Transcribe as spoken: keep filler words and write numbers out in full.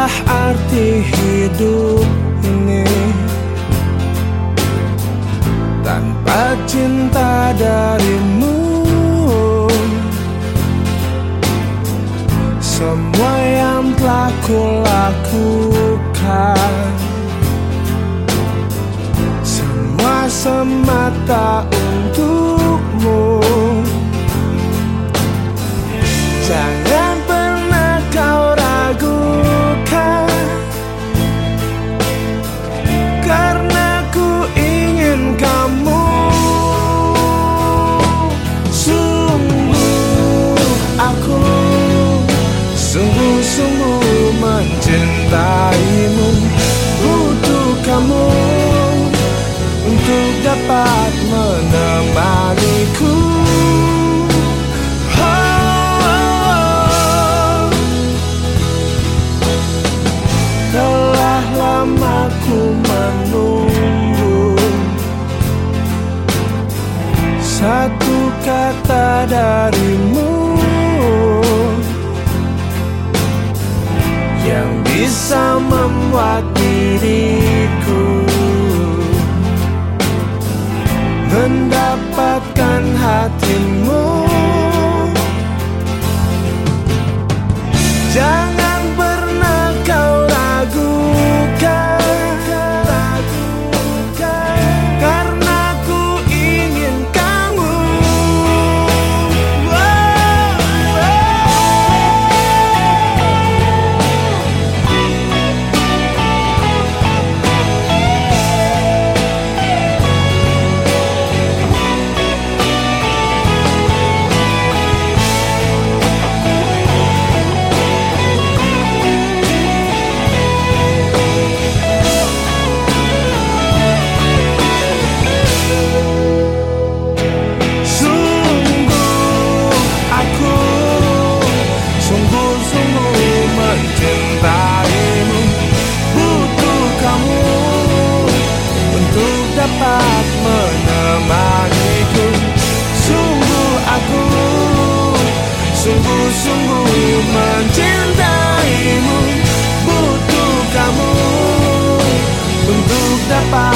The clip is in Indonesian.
Itulah arti hidup ini. Tanpa cinta darimu, semua yang telah kulakukan semua semata untukmu. Jangan pernah kau ragukan, karena ku ingin kamu. Sungguh aku sungguh-sungguh mencintaimu, butuh kamu untuk dapat menemaniku. Telah lama ku menunggu satu kata darimu yang bisa membuat diriku mendapatkan hatimu. Jangan pernah kau ragukan, karena ku ingin kamu. Mencintaimu, butuh kamu untuk dapat menemaniku. Sungguh aku sungguh-sungguh mencintaimu, butuh kamu untuk dapat